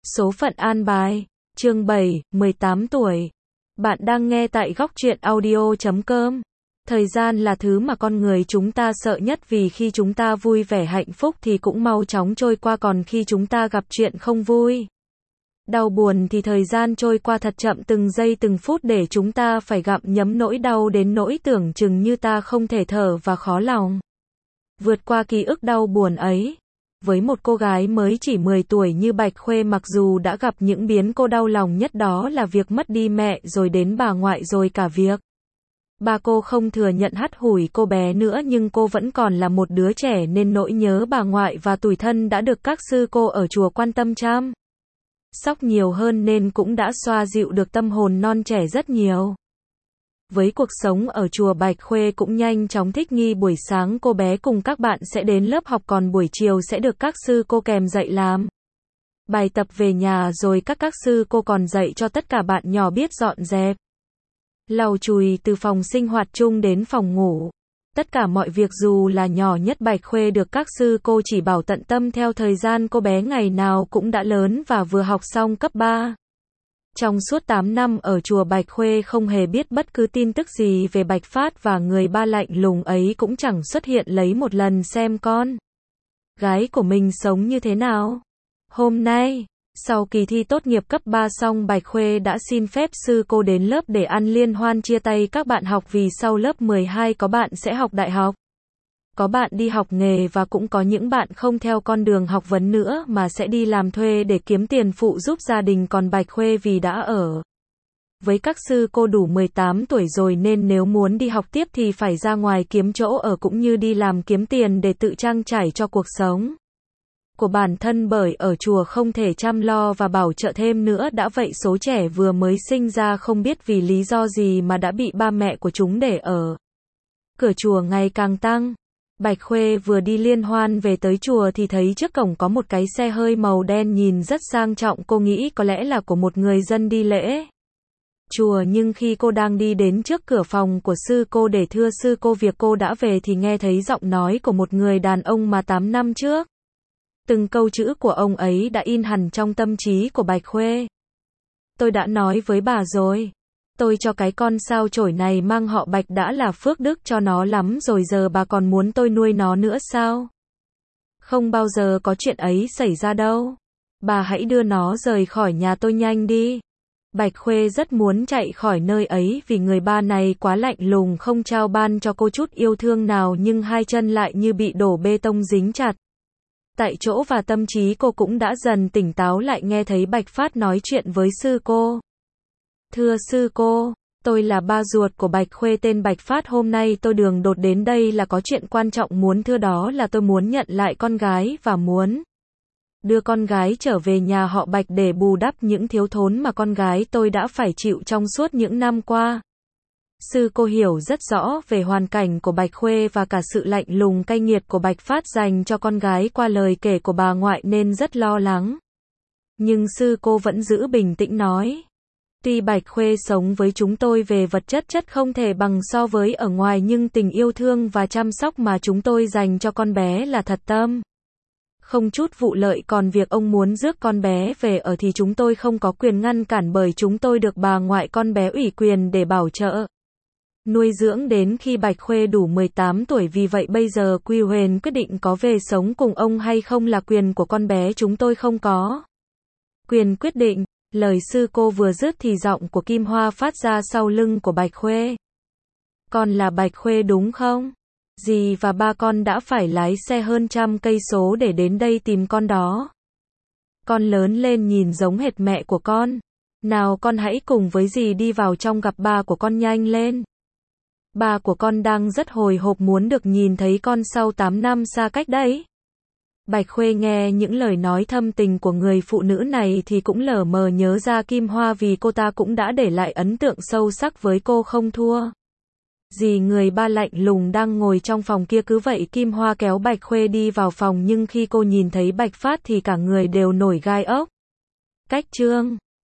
Số phận an bài, chương 7, 18 tuổi. Bạn đang nghe tại góc truyện audio.com. Thời gian là thứ mà con người chúng ta sợ nhất vì khi chúng ta vui vẻ hạnh phúc thì cũng mau chóng trôi qua, còn khi chúng ta gặp chuyện không vui, đau buồn thì thời gian trôi qua thật chậm, từng giây từng phút để chúng ta phải gặm nhấm nỗi đau đến nỗi tưởng chừng như ta không thể thở và khó lòng vượt qua ký ức đau buồn ấy. Với một cô gái mới chỉ 10 tuổi như Bạch Khuê, mặc dù đã gặp những biến cô đau lòng nhất, đó là việc mất đi mẹ, rồi đến bà ngoại, rồi cả việc ba cô không thừa nhận hắt hủi cô bé nữa, nhưng cô vẫn còn là một đứa trẻ nên nỗi nhớ bà ngoại và tủi thân đã được các sư cô ở chùa quan tâm chăm sóc nhiều hơn, nên cũng đã xoa dịu được tâm hồn non trẻ rất nhiều. Với cuộc sống ở chùa, Bạch Khuê cũng nhanh chóng thích nghi. Buổi sáng cô bé cùng các bạn sẽ đến lớp học, còn buổi chiều sẽ được các sư cô kèm dạy làm bài tập về nhà, rồi các sư cô còn dạy cho tất cả bạn nhỏ biết dọn dẹp, lau chùi từ phòng sinh hoạt chung đến phòng ngủ. Tất cả mọi việc dù là nhỏ nhất, Bạch Khuê được các sư cô chỉ bảo tận tâm. Theo thời gian, cô bé ngày nào cũng đã lớn và vừa học xong cấp 3. Trong suốt 8 năm ở chùa, Bạch Khuê không hề biết bất cứ tin tức gì về Bạch Phát, và người ba lạnh lùng ấy cũng chẳng xuất hiện lấy một lần xem con gái của mình sống như thế nào. Hôm nay, sau kỳ thi tốt nghiệp cấp 3 xong, Bạch Khuê đã xin phép sư cô đến lớp để ăn liên hoan chia tay các bạn học, vì sau lớp 12 có bạn sẽ học đại học, có bạn đi học nghề, và cũng có những bạn không theo con đường học vấn nữa mà sẽ đi làm thuê để kiếm tiền phụ giúp gia đình. Còn Bạch Khuê vì đã ở với các sư cô đủ 18 tuổi rồi, nên nếu muốn đi học tiếp thì phải ra ngoài kiếm chỗ ở cũng như đi làm kiếm tiền để tự trang trải cho cuộc sống của bản thân, bởi ở chùa không thể chăm lo và bảo trợ thêm nữa. Đã vậy, số trẻ vừa mới sinh ra không biết vì lý do gì mà đã bị ba mẹ của chúng để ở cửa chùa ngày càng tăng. Bạch Khuê vừa đi liên hoan về tới chùa thì thấy trước cổng có một cái xe hơi màu đen nhìn rất sang trọng. Cô nghĩ có lẽ là của một người dân đi lễ chùa, nhưng khi cô đang đi đến trước cửa phòng của sư cô để thưa sư cô việc cô đã về thì nghe thấy giọng nói của một người đàn ông mà 8 năm trước từng câu chữ của ông ấy đã in hẳn trong tâm trí của Bạch Khuê. Tôi đã nói với bà rồi, tôi cho cái con sao chổi này mang họ Bạch đã là phước đức cho nó lắm rồi, giờ bà còn muốn tôi nuôi nó nữa sao? Không bao giờ có chuyện ấy xảy ra đâu. Bà hãy đưa nó rời khỏi nhà tôi nhanh đi. Bạch Khuê rất muốn chạy khỏi nơi ấy vì người ba này quá lạnh lùng, không trao ban cho cô chút yêu thương nào, nhưng hai chân lại như bị đổ bê tông dính chặt tại chỗ, và tâm trí cô cũng đã dần tỉnh táo lại. Nghe thấy Bạch Phát nói chuyện với sư cô. Thưa sư cô, tôi là ba ruột của Bạch Khuê tên Bạch Phát. Hôm nay tôi đường đột đến đây là có chuyện quan trọng muốn thưa, đó là tôi muốn nhận lại con gái và muốn đưa con gái trở về nhà họ Bạch để bù đắp những thiếu thốn mà con gái tôi đã phải chịu trong suốt những năm qua. Sư cô hiểu rất rõ về hoàn cảnh của Bạch Khuê và cả sự lạnh lùng cay nghiệt của Bạch Phát dành cho con gái qua lời kể của bà ngoại, nên rất lo lắng. Nhưng sư cô vẫn giữ bình tĩnh nói, tuy Bạch Khuê sống với chúng tôi về vật chất không thể bằng so với ở ngoài, nhưng tình yêu thương và chăm sóc mà chúng tôi dành cho con bé là thật tâm, không chút vụ lợi. Còn việc ông muốn rước con bé về ở thì chúng tôi không có quyền ngăn cản, bởi chúng tôi được bà ngoại con bé ủy quyền để bảo trợ nuôi dưỡng đến khi Bạch Khuê đủ 18 tuổi. Vì vậy bây giờ Quy Huyền quyết định có về sống cùng ông hay không là quyền của con bé, chúng tôi không có quyền quyết định. Lời sư cô vừa dứt thì giọng của Kim Hoa phát ra sau lưng của Bạch Khuê. Con là Bạch Khuê đúng không? Dì và ba con đã phải lái xe hơn 100 cây số để đến đây tìm con đó. Con lớn lên nhìn giống hệt mẹ của con. Nào con hãy cùng với dì đi vào trong gặp ba của con nhanh lên. Ba của con đang rất hồi hộp muốn được nhìn thấy con sau 8 năm xa cách đấy. Bạch Khuê nghe những lời nói thâm tình của người phụ nữ này thì cũng lờ mờ nhớ ra Kim Hoa, vì cô ta cũng đã để lại ấn tượng sâu sắc với cô không thua gì người ba lạnh lùng đang ngồi trong phòng kia. Cứ vậy Kim Hoa kéo Bạch Khuê đi vào phòng, nhưng khi cô nhìn thấy Bạch Phát thì cả người đều nổi gai ốc. Cách chương